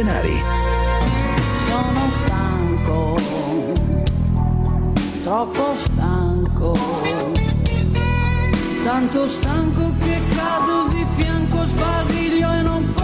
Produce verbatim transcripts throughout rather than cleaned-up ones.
Montanari. Sono stanco, troppo stanco, tanto stanco che cado di fianco, sbadiglio e non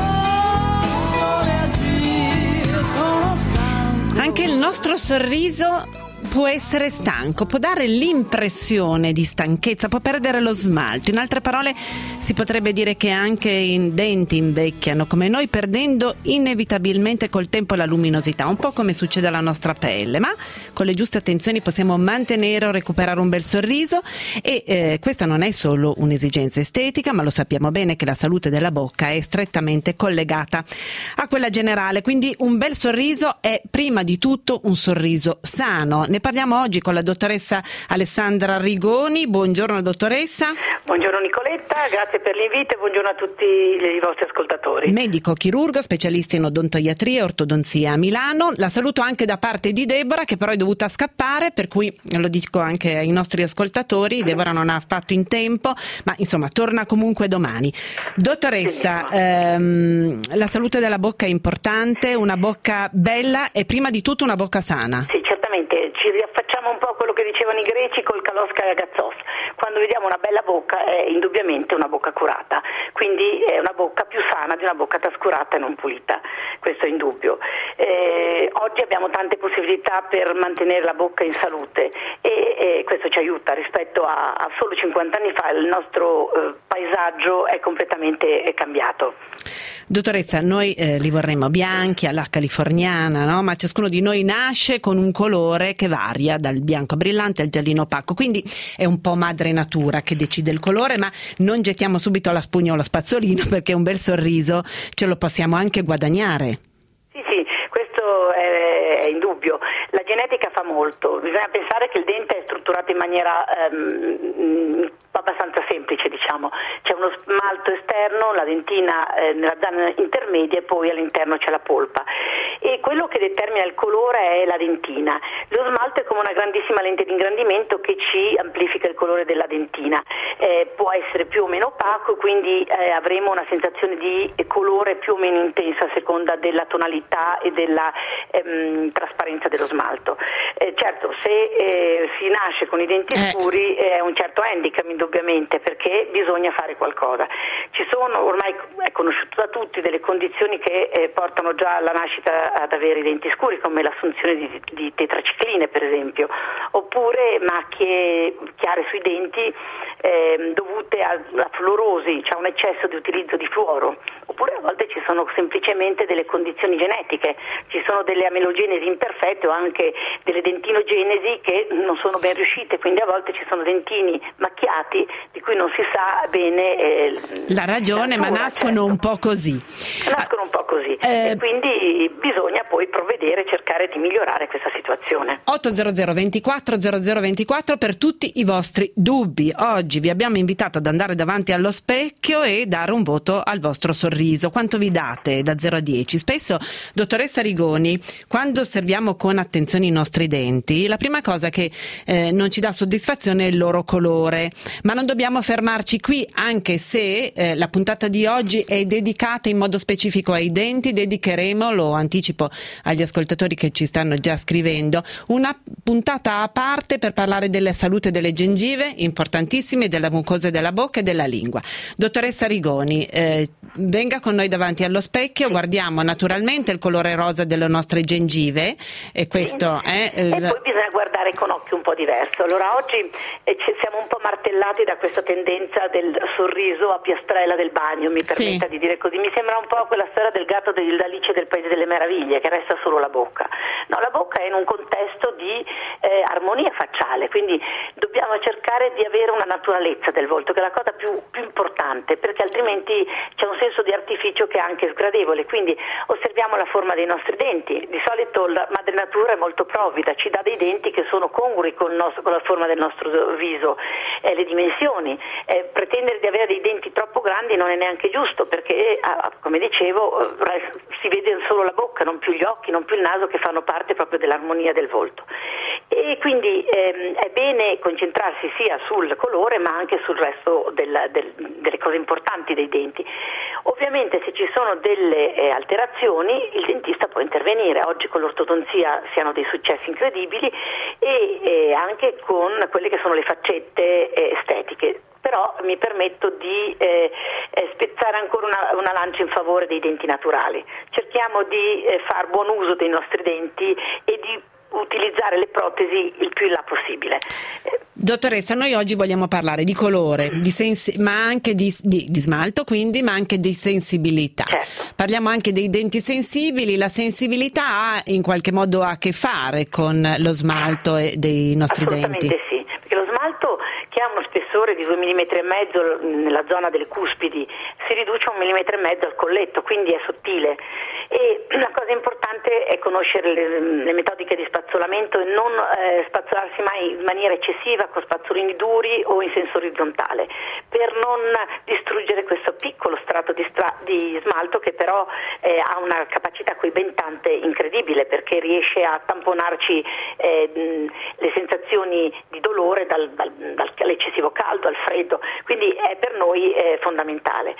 posso reagire. Sono stanco. Anche il nostro sorriso può essere stanco, può dare l'impressione di stanchezza, può perdere lo smalto. In altre parole, si potrebbe dire che anche i denti invecchiano come noi, perdendo inevitabilmente col tempo la luminosità, un po' come succede alla nostra pelle, ma con le giuste attenzioni possiamo mantenere o recuperare un bel sorriso e eh, questa non è solo un'esigenza estetica, ma lo sappiamo bene che la salute della bocca è strettamente collegata a quella generale, quindi un bel sorriso è prima di tutto un sorriso sano. Ne parliamo oggi con la dottoressa Alessandra Rigoni. Buongiorno dottoressa. Buongiorno Nicoletta, grazie per l'invito e buongiorno a tutti i vostri ascoltatori. Medico chirurgo, specialista in odontoiatria e ortodonzia a Milano. La saluto anche da parte di Deborah, che però è dovuta scappare, per cui lo dico anche ai nostri ascoltatori, Deborah non ha fatto in tempo, ma insomma torna comunque domani. Dottoressa, ehm, la salute della bocca è importante, una bocca bella è prima di tutto una bocca sana. Sì, certamente, ci riaffacciamo un po' a quello che dicevano i greci col kalos kagazos. Quando vediamo una bella bocca è indubbiamente una bocca curata, quindi è una bocca più sana di una bocca trascurata e non pulita, questo è indubbio. Eh, oggi abbiamo tante possibilità per mantenere la bocca in salute e, e questo ci aiuta rispetto a, a solo cinquanta anni fa. Il nostro eh, paesaggio è completamente è cambiato. Dottoressa, noi eh, li vorremmo bianchi alla californiana, no? Ma ciascuno di noi nasce con un colore che varia dal bianco brillante al giallino opaco, quindi è un po' madre natura che decide il colore, ma non gettiamo subito la spugna o lo spazzolino, perché un bel sorriso ce lo possiamo anche guadagnare. Sì, sì, questo è, è indubbio. La genetica fa molto, bisogna pensare che il dente è strutturato in maniera ehm, abbastanza semplice, diciamo. C'è uno smalto esterno, la dentina eh, nella zona intermedia e poi all'interno c'è la polpa. E quello che determina il colore è la dentina. Lo smalto è come una grandissima lente di ingrandimento che ci amplifica il colore della dentina. Eh, può essere più o meno opaco, quindi eh, avremo una sensazione di colore più o meno intensa a seconda della tonalità e della ehm, trasparenza dello smalto. Eh, certo, se eh, si nasce con i denti eh. scuri è un certo handicap indubbiamente, perché bisogna fare qualcosa. Ci sono, ormai è conosciuto da tutti, delle condizioni che eh, portano già alla nascita ad avere i denti scuri, come l'assunzione di, di tetracicline per esempio, oppure macchie chiare sui denti eh, dovute a, a fluorosi, cioè un eccesso di utilizzo di fluoro, oppure a volte ci sono semplicemente delle condizioni genetiche, ci sono delle amelogenesi imperfette o anche delle dentinogenesi che non sono ben riuscite, quindi a volte ci sono dentini macchiati di cui non si sa bene eh, la ragione, la natura, ma nascono certo. un po' così. Nascono un po' così eh, e quindi bisogna poi provvedere, cercare di migliorare questa situazione. otto zero zero ventiquattro zero zero ventiquattro per tutti i vostri dubbi. Oggi vi abbiamo invitato ad andare davanti allo specchio e dare un voto al vostro sorriso. Quanto vi date da zero a dieci? Spesso, dottoressa Rigoni, quando osserviamo con attenzione i nostri denti, la prima cosa che eh, non ci dà soddisfazione è il loro colore, ma non dobbiamo fermarci qui, anche se eh, la puntata di oggi è dedicata in modo specifico ai denti. Dedicheremo, lo anticipo agli ascoltatori che ci stanno già scrivendo, una puntata a parte per parlare della salute delle gengive, importantissime, della mucosa della bocca e della lingua. Dottoressa Rigoni, eh, venga con noi davanti allo specchio, guardiamo naturalmente il colore rosa delle nostre gengive e questo è... Eh, e poi bisogna guardare con occhio un po' diverso. Allora oggi eh, ci siamo un po' martellati da questa tendenza del sorriso a piastrella del bagno, mi permetta sì. di dire così. Mi sembra un po' quella storia del gatto dell'Alice del Paese delle Meraviglie, che resta solo la bocca. No, la bocca è in un contesto di eh, armonia facciale, quindi dobbiamo cercare di avere una naturalezza del volto, che è la cosa più, più importante, perché altrimenti c'è un senso di artificio che è anche sgradevole. Quindi osserviamo la forma dei nostri denti. Di solito la madre natura è molto provvida, ci dà dei denti che sono congrui con, il nostro, con la forma del nostro viso, eh, le dimensioni. Eh, pretendere di avere dei denti troppo grandi non è neanche giusto, perché ah, come dicevo si vede solo la bocca, non più gli occhi, non più il naso, che fanno parte proprio dell'armonia del volto. e quindi ehm, è bene concentrarsi sia sul colore ma anche sul resto del, del, delle cose importanti dei denti. Ovviamente se ci sono delle eh, alterazioni il dentista può intervenire. Oggi con l'ortodonzia si hanno dei successi incredibili e eh, anche con quelle che sono le faccette eh, estetiche. Però mi permetto di eh, eh, spezzare ancora una, una lancia in favore dei denti naturali. Cerchiamo di eh, far buon uso dei nostri denti e di utilizzare le protesi il più in là possibile. Dottoressa, noi oggi vogliamo parlare di colore, di sensi- ma anche di, di, di smalto, quindi, ma anche di sensibilità. Certo. Parliamo anche dei denti sensibili. La sensibilità ha in qualche modo a che fare con lo smalto e dei nostri Assolutamente denti? Sì, perché lo smalto, che ha uno spessore di due millimetri e mezzo nella zona delle cuspidi, si riduce a un millimetro e mezzo al colletto, quindi è sottile. E la cosa importante è conoscere le, le metodiche di spazzolamento e non eh, spazzolarsi mai in maniera eccessiva con spazzolini duri o in senso orizzontale, per non distruggere questo piccolo strato di, stra- di smalto che però eh, ha una capacità coibentante incredibile, perché riesce a tamponarci eh, le sensazioni di dolore dal, dal, dall'eccessivo caldo al freddo, quindi è per noi eh, fondamentale.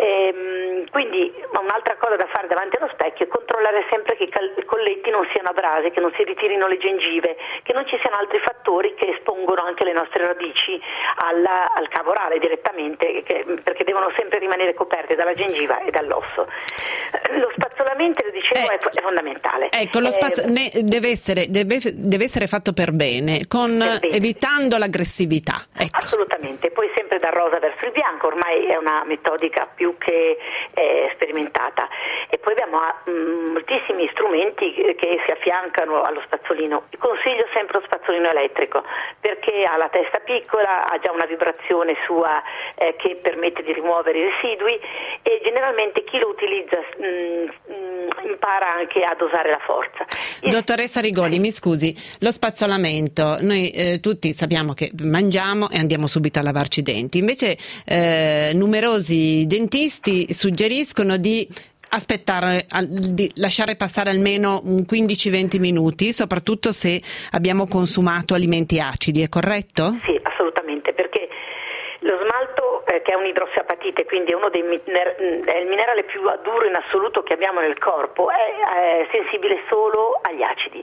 E, quindi un'altra cosa da fare davanti allo specchio è controllare sempre che i cal- colletti non siano abrasi, che non si ritirino le gengive, che non ci siano altri fattori che espongono anche le nostre radici alla, al cavo orale direttamente, che, perché devono sempre rimanere coperte dalla gengiva e dall'osso. Lo spazzolamento, lo dicevo, eh, è, è fondamentale. Ecco, lo spazz- eh, ne, deve, essere, deve, deve essere fatto per bene, con, per bene. evitando l'aggressività. Ecco. Assolutamente, poi sempre dal rosa verso il bianco, ormai è una metodica più che eh, sperimentata. E poi abbiamo mh, moltissimi strumenti che si affiancano allo spazzolino. Consiglio sempre lo spazzolino elettrico, perché ha la testa piccola, ha già una vibrazione sua eh, che permette di rimuovere i residui, e generalmente chi lo utilizza mh, mh, impara anche a dosare la forza. Il... Dottoressa Rigoni, mi scusi, lo spazzolamento, noi eh, tutti sappiamo che mangiamo e andiamo subito a lavarci i denti, invece eh, numerosi dentisti suggeriscono di aspettare, di lasciare passare almeno un quindici venti minuti, soprattutto se abbiamo consumato alimenti acidi, è corretto? Sì, assolutamente, perché lo smalto, eh, che è un'idrossiapatite, quindi è uno dei miner- è il minerale più duro in assoluto che abbiamo nel corpo, è, è sensibile solo agli acidi.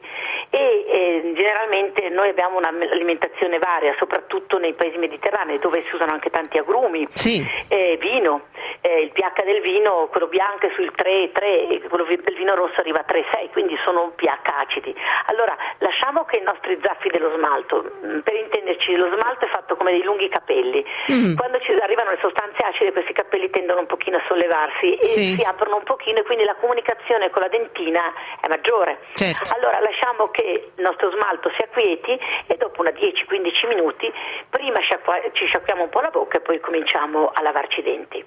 E eh, generalmente noi abbiamo un'alimentazione varia, soprattutto nei paesi mediterranei, dove si usano anche tanti agrumi, sì. eh, vino, eh, il pH del vino, quello bianco è sul tre tre, quello del vino rosso arriva a tre sei, quindi sono pH acidi. Allora lasciamo che i nostri zaffi dello smalto, per intenderci, lo smalto è fatto come dei lunghi capelli, mm. quando ci arrivano le sostanze acide questi capelli tendono un pochino a sollevarsi e sì. si aprono un pochino, e quindi la comunicazione con la dentina è maggiore. Certo. Allora lasciamo che il nostro smalto si acquieti e dopo una dieci quindici minuti prima sciacqua- ci sciacquiamo un po' la bocca e poi cominciamo a lavarci i denti.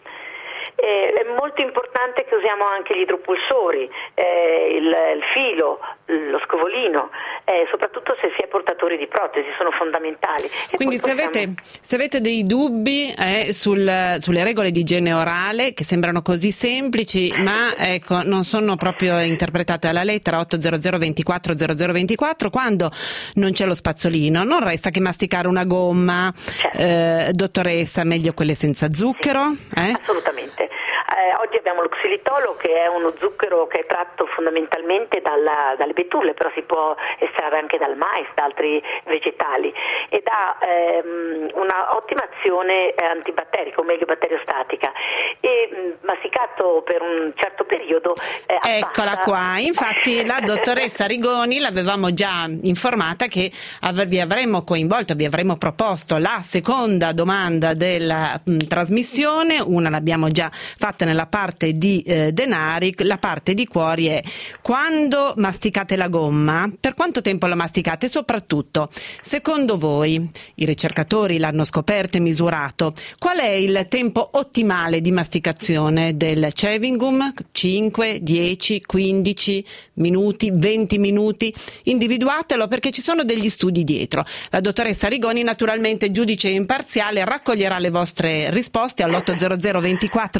Eh, è molto importante che usiamo anche gli idropulsori, eh, il, il filo, lo scovolino, eh, soprattutto se si è portatori di protesi, sono fondamentali. E quindi se, possiamo... avete, se avete dei dubbi eh, sul, sulle regole di igiene orale, che sembrano così semplici ma ecco non sono proprio interpretate alla lettera, otto zero zero ventiquattro zero zero ventiquattro, quando non c'è lo spazzolino non resta che masticare una gomma, certo. eh, dottoressa, meglio quelle senza zucchero? Eh? Assolutamente. Eh, oggi abbiamo lo xilitolo, che è uno zucchero che è tratto fondamentalmente dalla, dalle betulle, però si può estrarre anche dal mais, da altri vegetali, ed ha ehm, una ottima azione eh, antibatterica, o meglio batteriostatica, e mh, masticato per un certo periodo eh, eccola abbassa... qua, infatti la dottoressa Rigoni l'avevamo già informata che vi avremmo coinvolto, vi avremmo proposto la seconda domanda della mh, trasmissione, una l'abbiamo già fatta nella parte di eh, denari, la parte di cuori è: quando masticate la gomma, per quanto tempo la masticate? Soprattutto, secondo voi, i ricercatori l'hanno scoperto e misurato, qual è il tempo ottimale di masticazione del chewing gum? cinque, dieci, quindici minuti, venti minuti? Individuatelo, perché ci sono degli studi dietro. La dottoressa Rigoni, naturalmente giudice imparziale, raccoglierà le vostre risposte all'otto zero zero ventiquattro zero zero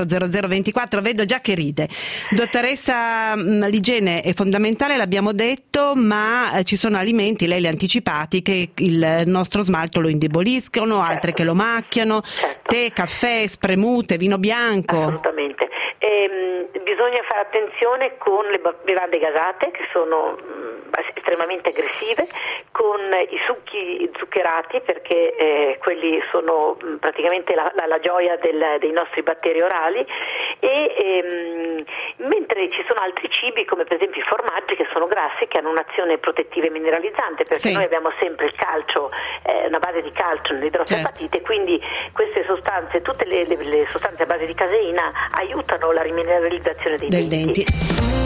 zero ventiquattro, vedo già che ride. Dottoressa, l'igiene è fondamentale, l'abbiamo detto, ma ci sono alimenti, lei li ha anticipati, che il nostro smalto lo indeboliscono, altre che lo macchiano, certo. Tè, caffè, spremute, vino bianco. Assolutamente. Ehm, bisogna fare attenzione con le bevande gasate, che sono mh, estremamente aggressive, con i succhi zuccherati, perché eh, quelli sono mh, praticamente la, la, la gioia del, dei nostri batteri orali, e ehm, mentre ci sono altri cibi come per esempio i formaggi, che sono grassi, che hanno un'azione protettiva e mineralizzante, perché sì. Noi abbiamo sempre il calcio, eh, una base di calcio nell'idrossapatite, certo. Quindi queste sostanze, tutte le, le, le sostanze a base di caseina aiutano la rimineralizzazione dei Del denti. denti.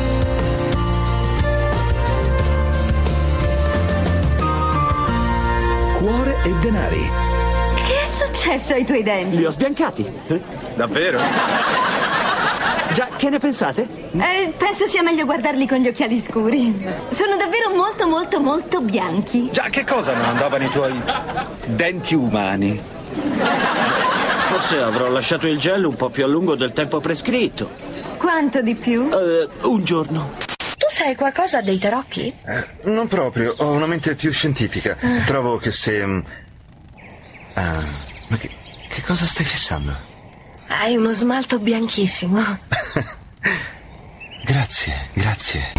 Cuore e denari. Che è successo ai tuoi denti? Li ho sbiancati. Eh? Davvero? Già, che ne pensate? Eh, penso sia meglio guardarli con gli occhiali scuri. Sono davvero molto molto molto bianchi. Già, che cosa non andavano i tuoi denti umani? Forse avrò lasciato il gel un po' più a lungo del tempo prescritto. Quanto di più? Uh, un giorno. Tu sai qualcosa dei tarocchi? Eh, non proprio, ho una mente più scientifica. Ah. Trovo che se... Ah, ma che, che cosa stai fissando? Hai uno smalto bianchissimo. Grazie, grazie.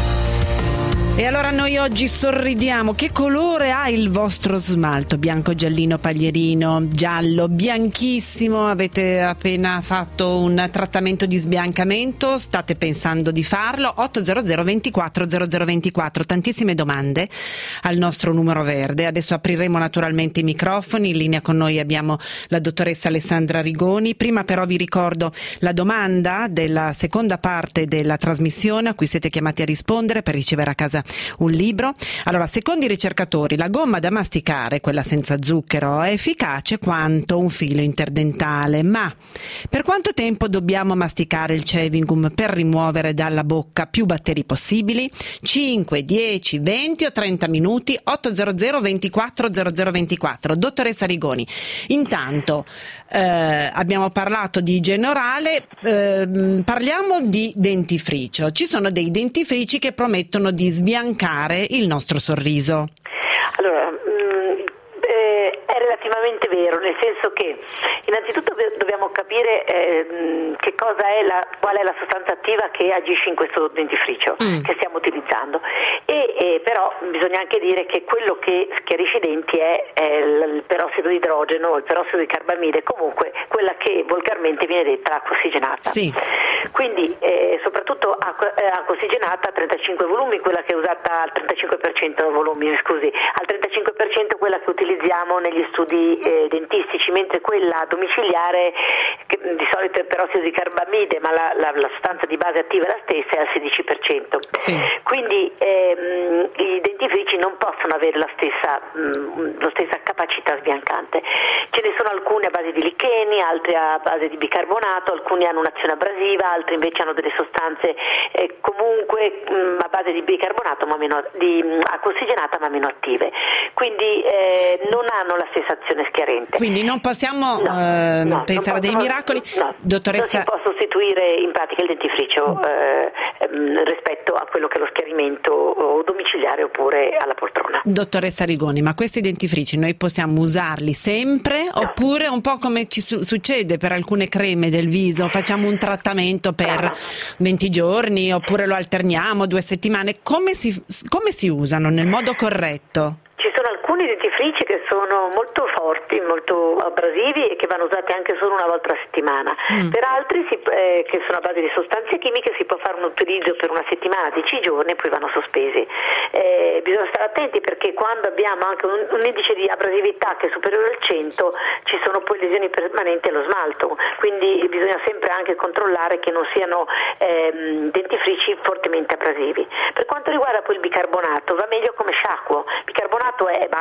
E allora noi oggi sorridiamo. Che colore ha il vostro smalto? Bianco, giallino, paglierino, giallo, bianchissimo? Avete appena fatto un trattamento di sbiancamento? State pensando di farlo? otto zero zero ventiquattro zero zero ventiquattro. Tantissime domande al nostro numero verde. Adesso apriremo naturalmente i microfoni. In linea con noi abbiamo la dottoressa Alessandra Rigoni. Prima però vi ricordo la domanda della seconda parte della trasmissione a cui siete chiamati a rispondere per ricevere a casa un libro. Allora, secondo i ricercatori, la gomma da masticare, quella senza zucchero, è efficace quanto un filo interdentale, ma per quanto tempo dobbiamo masticare il chewing gum per rimuovere dalla bocca più batteri possibili? cinque, dieci, venti o trenta minuti? otto zero zero ventiquattro zero zero ventiquattro. Dottoressa Rigoni, intanto eh, abbiamo parlato di igiene orale, eh, parliamo di dentifricio. Ci sono dei dentifrici che promettono di sbiancare il nostro sorriso. Allora, mh, eh, è relativamente vero, nel senso che innanzitutto dobbiamo capire eh, che cosa è la, qual è la sostanza attiva che agisce in questo dentifricio mm. che stiamo utilizzando, e, e però bisogna anche dire che quello che schiarisce i denti è, è il perossido di idrogeno, il perossido di carbamide, comunque quella che volgarmente viene detta acqua ossigenata. Sì. Quindi eh, soprattutto acqua, eh, acqua ossigenata a trentacinque volumi, quella che è usata al trentacinque per cento volumi, scusi, al trentacinque per cento quella che utilizziamo negli studi eh, dentistici, mentre quella domiciliare, che di solito è perossido di carbamide, ma la, la, la sostanza di base attiva è la stessa, è al sedici per cento. Sì. Quindi ehm, i dentifrici non possono avere la stessa, mh, la stessa capacità sbiancante. Ce ne sono alcuni a base di licheni, altri a base di bicarbonato, alcuni hanno un'azione abrasiva, altri invece hanno delle sostanze eh, comunque mh, a base di bicarbonato ma meno, di mh, acqua ossigenata ma meno attive, quindi eh, non hanno la stessa azione schiarente. Quindi non possiamo no, eh, no, pensare a dei miracoli? No, dottoressa... non si può sostituire in pratica il dentifricio eh, ehm, rispetto a quello che è lo schiarimento o domiciliare oppure alla poltrona. Dottoressa Rigoni, ma questi dentifrici noi possiamo usarli sempre no. oppure un po' come ci su- succede per alcune creme del viso, facciamo un trattamento per no. venti giorni oppure lo alterniamo due settimane? Come si, come si usano nel modo corretto? Ci sono alcuni dentifrici che sono molto forti, molto abrasivi e che vanno usati anche solo una volta a settimana. Mm. Per altri si, eh, che sono a base di sostanze chimiche si può fare un utilizzo per una settimana, dieci giorni e poi vanno sospesi. Eh, bisogna stare attenti perché quando abbiamo anche un, un indice di abrasività che è superiore al cento ci sono poi lesioni permanenti allo smalto, quindi bisogna sempre anche controllare che non siano ehm, dentifrici fortemente abrasivi. Per quanto riguarda poi il bicarbonato, va meglio come sciacquo. Il bicarbonato è basico,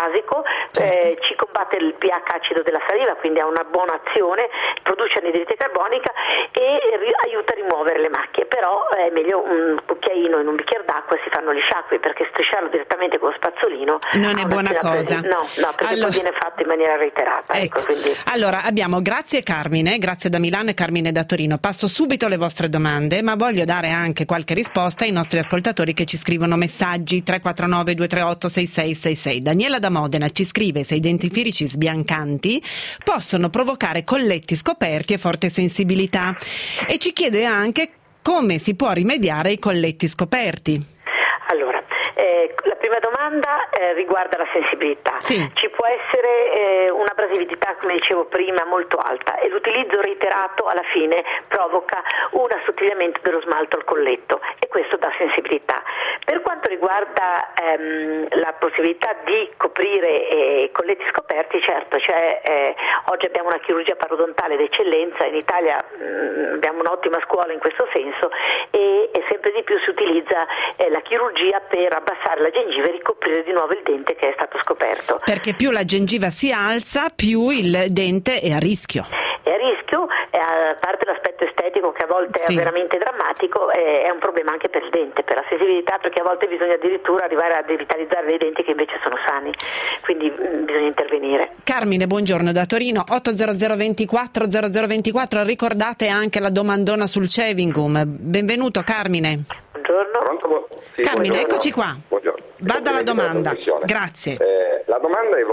eh, ci combatte il pH acido della saliva, quindi ha una buona azione, produce anidride carbonica e ri- aiuta a rimuovere le macchie, però è meglio un cucchiaino in un bicchiere d'acqua e si fanno gli sciacqui, perché strisciarlo direttamente con lo spazzolino non è buona cosa. Pre- no, no, perché allora, poi viene fatto in maniera reiterata. Ecco. Ecco, quindi. Allora abbiamo grazie Carmine, grazie da Milano e Carmine da Torino. Passo subito alle vostre domande, ma voglio dare anche qualche risposta ai nostri ascoltatori che ci scrivono messaggi. Tre quattro nove due tre otto sei sei sei sei. Daniela da Modena ci scrive: se i dentifrici sbiancanti possono provocare colletti scoperti e forte sensibilità, e ci chiede anche come si può rimediare ai colletti scoperti. Allora, eh, la prima domanda eh, riguarda la sensibilità. Sì. Ci può essere eh, un'abrasività, come dicevo prima, molto alta, e l'utilizzo reiterato alla fine provoca un assottigliamento dello smalto al colletto, e questo dà sensibilità. Per quanto riguarda ehm, la possibilità di coprire eh, colletti scoperti, certo, cioè, eh, oggi abbiamo una chirurgia parodontale d'eccellenza, in Italia mh, abbiamo un'ottima scuola in questo senso, e, e sempre di più si utilizza eh, la chirurgia per abbassare la gengiva e ricoprire di nuovo il dente che è stato scoperto. Perché più la gengiva si alza, più il dente è a rischio. È a rischio, e a parte l'aspetto estetico che a volte sì. è veramente drammatico, è, è un problema anche per il dente, per la sensibilità, perché a volte bisogna addirittura arrivare a devitalizzare dei denti che invece sono sani, quindi mh, bisogna intervenire. Carmine, buongiorno da Torino, otto zero zero due quattro zero zero due quattro, ricordate anche la domandona sul Chewing-Gum. Benvenuto Carmine. Buongiorno. Pronto? Sì, Carmine, buongiorno. eccoci qua. Buongiorno. Vada alla domanda. Grazie. Eh, la domanda è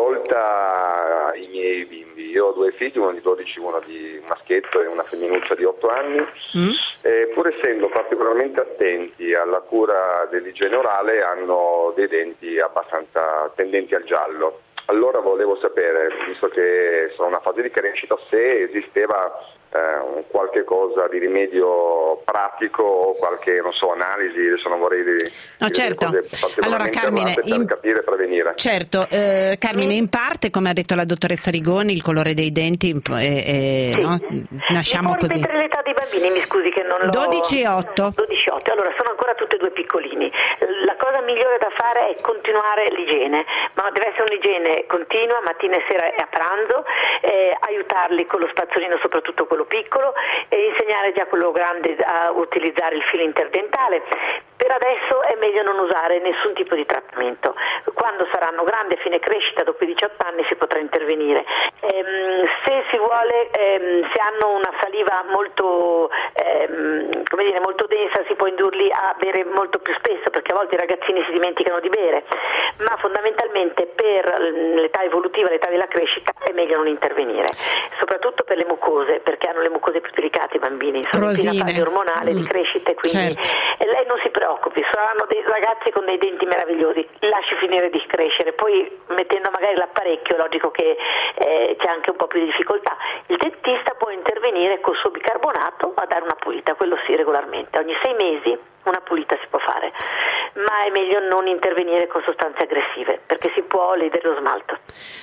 volta ai miei bimbi. Io ho due figli, uno di dodici, uno di un maschietto e una femminuccia di otto anni. Mm. Eh, pur essendo particolarmente attenti alla cura dell'igiene orale, hanno dei denti abbastanza tendenti al giallo. Allora volevo sapere, visto che sono in una fase di crescita, se esisteva eh, un qualche cosa di rimedio pratico o qualche, non so, analisi, adesso non vorrei dire no, certo. Allora Carmine, per in... capire e prevenire. Certo, eh, Carmine, in parte, come ha detto la dottoressa Rigoni, il colore dei denti è, è, sì. no? Nasciamo mi può così. ripetere l'età dei bambini, mi scusi che non l'ho... dodici e otto. dodici e otto, allora sono ancora tutti e due piccolini. La cosa migliore da fare è continuare l'igiene, ma deve essere un'igiene continua, mattina e sera e a pranzo, eh, aiutarli con lo spazzolino, soprattutto quello piccolo, e insegnare già quello grande a utilizzare il filo interdentale. Per adesso è meglio non usare nessun tipo di trattamento. Quando saranno grandi, a fine crescita, dopo i diciotto anni, si potrà intervenire. Ehm, se si vuole, ehm, se hanno una saliva molto, ehm, come dire, molto densa, si può indurli a bere molto più spesso, perché a volte i ragazzini si dimenticano di bere, ma fondamentalmente per l'età evolutiva, l'età della crescita, è meglio non intervenire, soprattutto per le mucose, perché hanno le mucose più delicate i bambini, sono in piena fase ormonale di crescita, e quindi certo. e lei non si preoccupi, saranno dei ragazzi con dei denti meravigliosi, lasci finire di crescere, poi mettendo magari l'apparecchio è logico che eh, c'è anche un po' più di difficoltà. Il dentista può intervenire col suo bicarbonato a dare una pulita, quello sì, regolarmente, ogni sei mesi una pulita si può fare, ma è meglio non intervenire con sostanze aggressive, perché si può ledere lo smalto.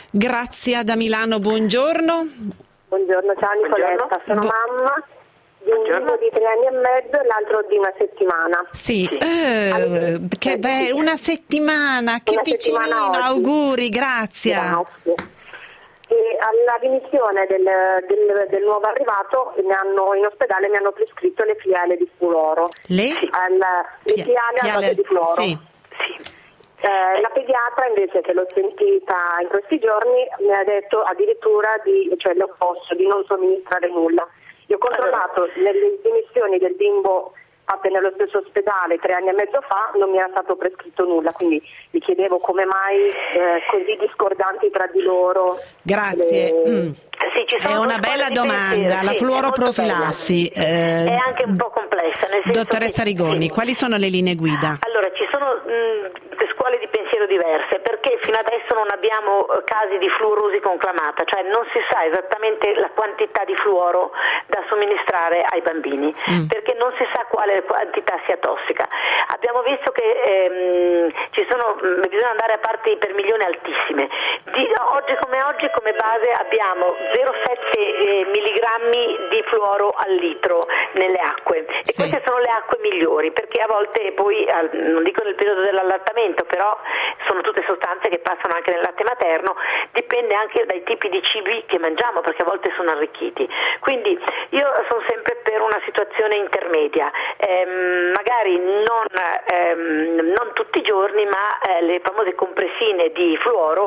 Grazia da Milano, buongiorno. Buongiorno, ciao Nicoletta, buongiorno. sono Bu- mamma di un bimbo di tre anni e mezzo e l'altro di una settimana. Sì, eh, Allora, che bello, una settimana, che Una piccinino, settimana oggi. auguri, grazie. Grazie. E alla rimissione del, del, del nuovo arrivato mi hanno, in ospedale mi hanno prescritto le fiale di fluoro. Le? Al, le Fia- fiale a base di fluoro. Sì. Sì. Eh, la pediatra invece, che l'ho sentita in questi giorni, mi ha detto addirittura di, cioè l'opposto, di non somministrare nulla. Io ho controllato nelle dimissioni del bimbo fatte nello stesso ospedale tre anni e mezzo fa, non mi era stato prescritto nulla, quindi mi chiedevo come mai eh, così discordanti tra di loro. Grazie. Le... Mm. Sì, ci sono È una due bella scuole di domanda, pensiero, la sì, fluoroprofilassi. è molto bella. Eh, È anche un po' complessa. Nel senso dottoressa che- Rigoni, sì. quali sono le linee guida? Allora, ci sono mh, scuole di pensiero diverse, perché fino adesso non abbiamo eh, casi di fluorosi conclamata, cioè non si sa esattamente la quantità di fluoro da somministrare ai bambini, Mm. perché non si sa quale quantità sia tossica. Abbiamo visto che ehm, ci sono, mh, bisogna andare a parti per milione altissime. Di, oggi come oggi come base abbiamo zero virgola sette eh, milligrammi di fluoro al litro nelle acque, e Sì. queste sono le acque migliori, perché a volte poi, al- non dico nel periodo dell'allattamento, però sono tutte sostanze che che passano anche nel latte materno, dipende anche dai tipi di cibi che mangiamo, perché a volte sono arricchiti. Quindi io sono sempre per una situazione intermedia, ehm, magari non, ehm, non tutti i giorni, ma eh, le famose compressine di fluoro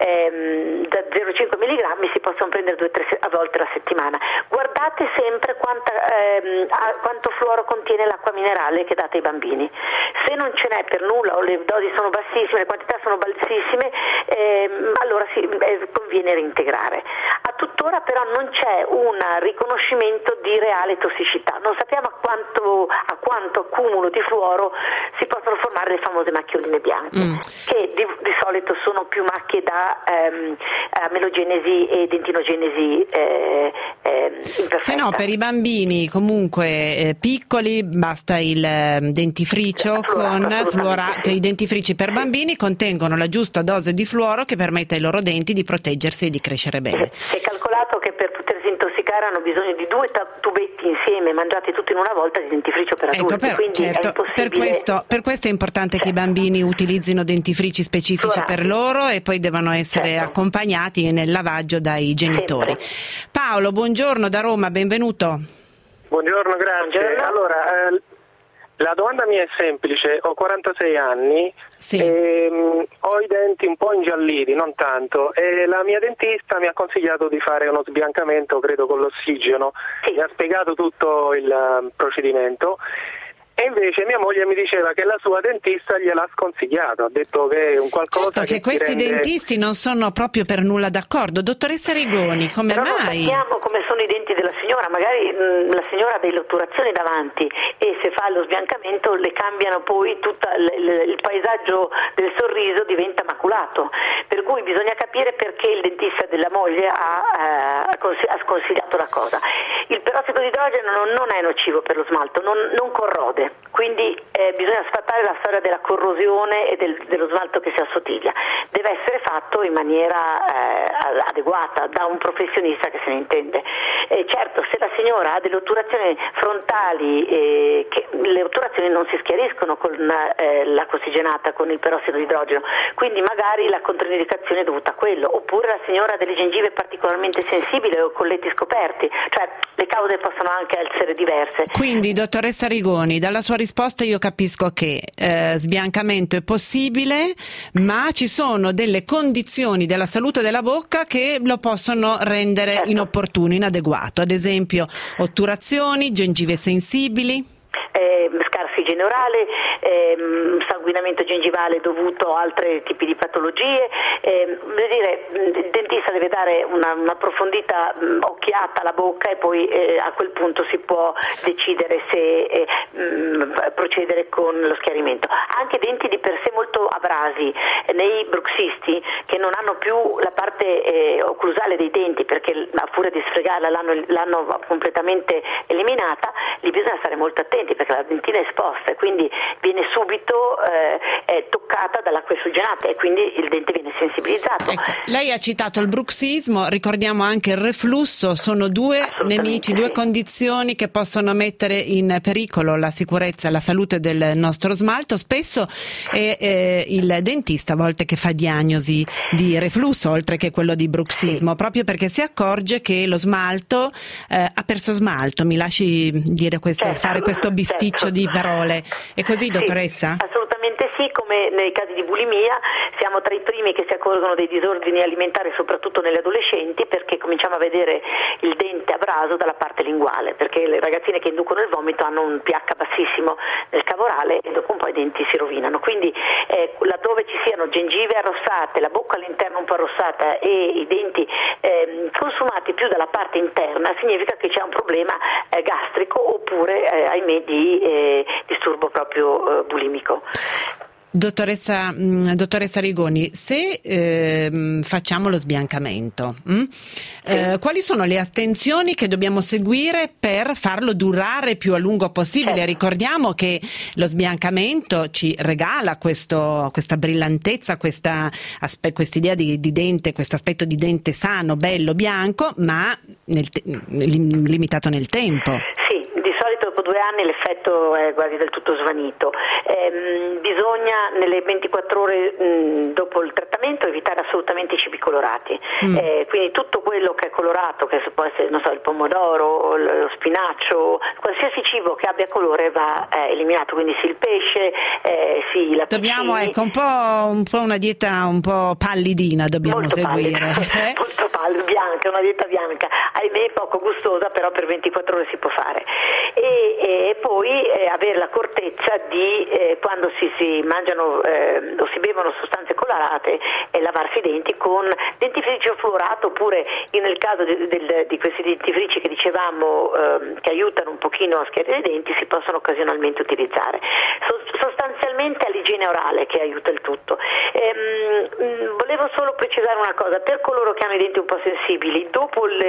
ehm, da zero virgola cinque milligrammi si possono prendere due o tre a volte la settimana. Guardate sempre quanta, ehm, quanto fluoro contiene l'acqua minerale che date ai bambini. Se non ce n'è per nulla o le dosi sono bassissime, le quantità sono bassissime, ehm, allora si, eh, conviene reintegrare. A tuttora però non c'è un riconoscimento di reale tossicità, non sappiamo a quanto, a quanto accumulo di fluoro si possono formare le famose macchioline bianche, mm. che di, di solito sono più macchie da ehm, amelogenesi e dentinogenesi eh, eh, imperfetta. Se no, per i bambini comunque eh, piccoli basta il eh, dentifricio con fluorato. Sì. I dentifrici per bambini contengono la giusta dose di fluoro che permette ai loro denti di proteggersi e di crescere bene. Si è calcolato che per potersi intossicare hanno bisogno di due tubetti insieme mangiati tutti in una volta di dentifricio per adulti. Ecco, però, quindi certo, è impossibile. per questo, per questo è importante certo. che i bambini utilizzino dentifrici specifici Fluorati. per loro e poi devono essere certo. accompagnati nel lavaggio dai genitori. Sempre. Paolo, buongiorno da Roma, benvenuto. Buongiorno, grazie. Buongiorno. Allora, eh, la domanda mia è semplice, ho quarantasei anni, sì. e, um, ho i denti un po' ingialliti, non tanto, e la mia dentista mi ha consigliato di fare uno sbiancamento, credo con l'ossigeno, sì. mi ha spiegato tutto il uh, procedimento. E invece mia moglie mi diceva che la sua dentista gliel'ha sconsigliato, ha detto che è un qualcosa certo, che, che questi rende... dentisti non sono proprio per nulla d'accordo. Dottoressa Rigoni, come Però mai? Non sappiamo come sono i denti della signora, magari mh, la signora ha delle otturazioni davanti e se fa lo sbiancamento le cambiano poi tutto il, il paesaggio del sorriso diventa maculato, per cui bisogna capire perché il dentista della moglie ha, eh, ha sconsigliato la cosa. Il perossido di idrogeno non, non è nocivo per lo smalto, non, non corrode. Quindi eh, bisogna sfatare la storia della corrosione e del, dello smalto che si assottiglia. Deve essere fatto in maniera eh, adeguata da un professionista che se ne intende. Eh, certo, se la signora ha delle otturazioni frontali, eh, che le otturazioni non si schiariscono con eh, l'acqua ossigenata, con il perossido di idrogeno, quindi magari la controindicazione è dovuta a quello, oppure la signora ha delle gengive particolarmente sensibili o colletti scoperti, cioè le cause possono anche essere diverse. Quindi, dottoressa Rigoni, dalla sua risposta io capisco che eh, sbiancamento è possibile, ma ci sono delle condizioni della salute della bocca che lo possono rendere certo. inopportuno, inadeguato, ad esempio otturazioni, gengive sensibili. Eh, scarsa igiene orale, ehm, sanguinamento gengivale dovuto a altri tipi di patologie, ehm, vuol dire, il dentista deve dare una, un'approfondita mh, occhiata alla bocca e poi eh, a quel punto si può decidere se eh, mh, procedere con lo schiarimento. Anche denti di per sé molto abrasi, eh, nei bruxisti che non hanno più la parte eh, occlusale dei denti perché a furia di sfregarla l'hanno, l'hanno completamente eliminata, lì bisogna stare molto attenti perché la dentina è esposta e quindi viene subito eh, è toccata dall'acqua ossigenata e quindi il dente viene sensibilizzato. Ecco, lei ha citato il bruxismo, ricordiamo anche il reflusso, sono due nemici, due sì. condizioni che possono mettere in pericolo la sicurezza e la salute del nostro smalto. Spesso è eh, il dentista a volte che fa diagnosi di reflusso oltre che quello di bruxismo, sì. proprio perché si accorge che lo smalto eh, ha perso smalto, mi lasci dire questo, certo. fare questo bisticcio certo. di parole. È così, dottoressa? Sì, assolutamente sì, come nei casi di bulimia siamo tra i primi che si accorgono dei disordini alimentari soprattutto negli adolescenti perché cominciamo a vedere il dente abraso dalla parte linguale, perché le ragazzine che inducono il vomito hanno un pH bassissimo nel cavo orale e dopo un po' i denti si rovinano, quindi eh, laddove ci siano gengive arrossate, la bocca all'interno un po' arrossata e i denti eh, consumati più dalla parte interna significa che c'è un problema eh, gastrico oppure eh, ahimè di eh, disturbo proprio eh, bulimico. Dottoressa, mh, dottoressa Rigoni, se eh, facciamo lo sbiancamento, mh, eh, quali sono le attenzioni che dobbiamo seguire per farlo durare più a lungo possibile? Certo. Ricordiamo che lo sbiancamento ci regala questo, questa brillantezza, questa aspe- quest'idea di, di dente, questo aspetto di dente sano, bello, bianco, ma nel te- lim- limitato nel tempo. Sì, di solito dopo due anni l'effetto è quasi del tutto svanito. Ehm, bisogna nelle ventiquattro ore mh, dopo il trattamento evitare assolutamente i cibi colorati, mm. eh, quindi tutto quello che è colorato, che può essere non so, il pomodoro, lo spinaccio, qualsiasi cibo che abbia colore va eh, eliminato, quindi sì il pesce, eh, sì la dobbiamo ecco un po', un po' una dieta un po' pallidina dobbiamo molto seguire pallida, eh? molto pallida, bianca, una dieta bianca, ahimè poco gustosa, però per ventiquattro ore si può fare. E, e poi eh, avere l'accortezza di eh, quando si, si mangiano eh, o si bevono sostanze colorate e lavarsi i denti con dentifricio fluorato, oppure nel caso di, del, di questi dentifrici che dicevamo eh, che aiutano un pochino a schiarire i denti, si possono occasionalmente utilizzare. So, sostanzialmente è l'igiene orale che aiuta il tutto. Ehm, mh, volevo solo precisare una cosa: per coloro che hanno i denti un po' sensibili, dopo il,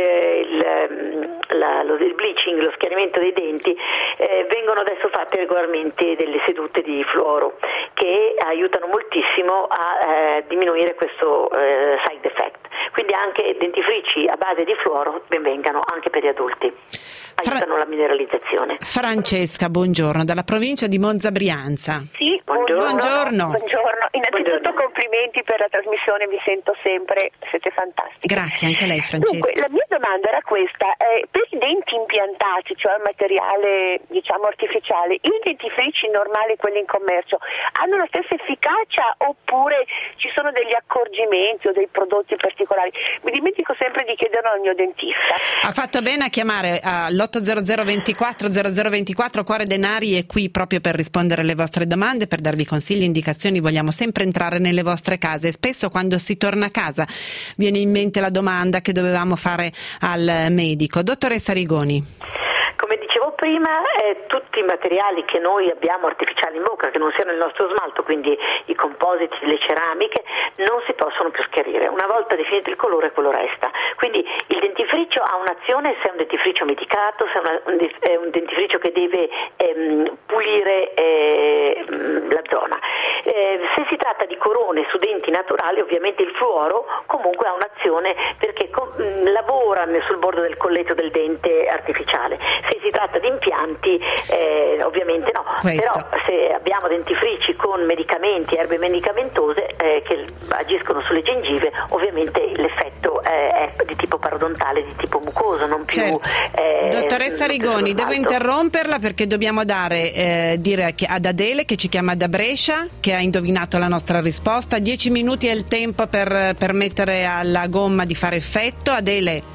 il, la, lo, il bleaching, lo schiarimento dei denti, eh, vengono adesso fatte regolarmente delle sedute di fluoro che aiutano moltissimo a eh, diminuire questo eh, side effect. Quindi anche dentifrici a base di fluoro benvengano anche per gli adulti. Aiutano Fra- la mineralizzazione. Francesca, buongiorno, dalla provincia di Monza Brianza. Sì, buongiorno. Buongiorno. buongiorno. Innanzitutto buongiorno. Complimenti per la trasmissione, vi sento sempre, siete fantastici. Grazie, anche lei Francesca. Dunque, la mia domanda era questa: eh, per i denti impiantati, cioè il materiale diciamo artificiale, i dentifrici normali, quelli in commercio, hanno la stessa efficacia oppure ci sono degli accorgimenti o dei prodotti particolari? Mi dimentico sempre di chiederlo al mio dentista. Ha fatto bene a chiamare all'otto zero zero ventiquattro zero zero ventiquattro, Cuore Denari è qui proprio per rispondere alle vostre domande, per darvi consigli, indicazioni. Vogliamo sempre entrare nelle vostre case. Spesso quando si torna a casa viene in mente la domanda che dovevamo fare al medico. Dottoressa Rigoni. Come dicevo prima, eh, tutti i materiali che noi abbiamo artificiali in bocca, che non siano il nostro smalto, quindi i compositi, le ceramiche, non si possono più schiarire. Una volta definito il colore, quello resta. Quindi il dentifricio ha un'azione se è un dentifricio medicato, se è, una, un, è un dentifricio che deve ehm, pulire eh, la zona. Eh, se si tratta di corone su denti naturali, ovviamente il fluoro comunque ha un'azione perché com- lavora sul bordo del colletto del dente artificiale. Se si tratta di impianti eh, ovviamente no. Questo. Però se abbiamo dentifrici con medicamenti, erbe medicamentose eh, che agiscono sulle gengive, ovviamente l'effetto eh, è di tipo parodontale, di tipo mucoso, non più certo. eh, Dottoressa Rigoni, devo interromperla perché dobbiamo dare eh, dire ad Adele, che ci chiama da Brescia, che ha indovinato la nostra risposta. Dieci minuti è il tempo per permettere alla gomma di fare effetto. Adele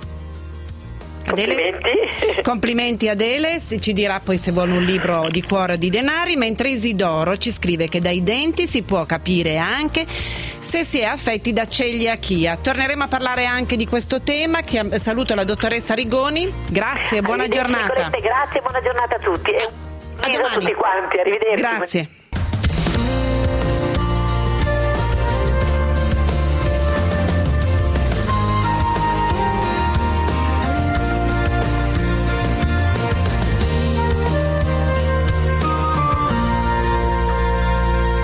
Adele? Complimenti. Complimenti Adele, ci dirà poi se vuole un libro di Cuore o di Denari, mentre Isidoro ci scrive che dai denti si può capire anche se si è affetti da celiachia. Torneremo a parlare anche di questo tema. Saluto la dottoressa Rigoni, grazie e buona giornata. Grazie e buona giornata a tutti. E a domani. A tutti quanti, arrivederci. Grazie.